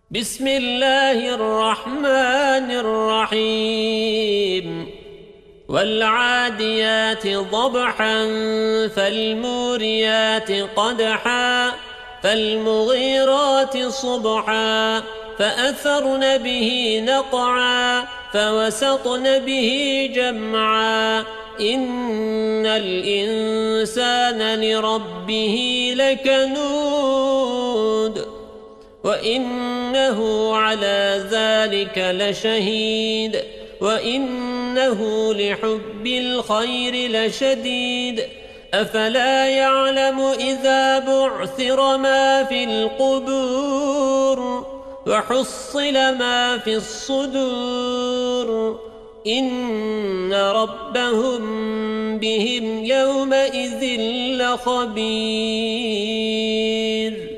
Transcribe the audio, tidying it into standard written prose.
بسم الله الرحمن الرحيم والعاديات ضبحا فالموريات قدحا فالمغيرات صبحا فأثرن به نقعا فوسطن به جمعا إن الإنسان لربه لكنود وإنه على ذلك لشهيد وإنه لحب الخير لشديد أفلا يعلم إذا بعثر ما في القبور وحصل ما في الصدور إن ربهم بهم يومئذ لخبير.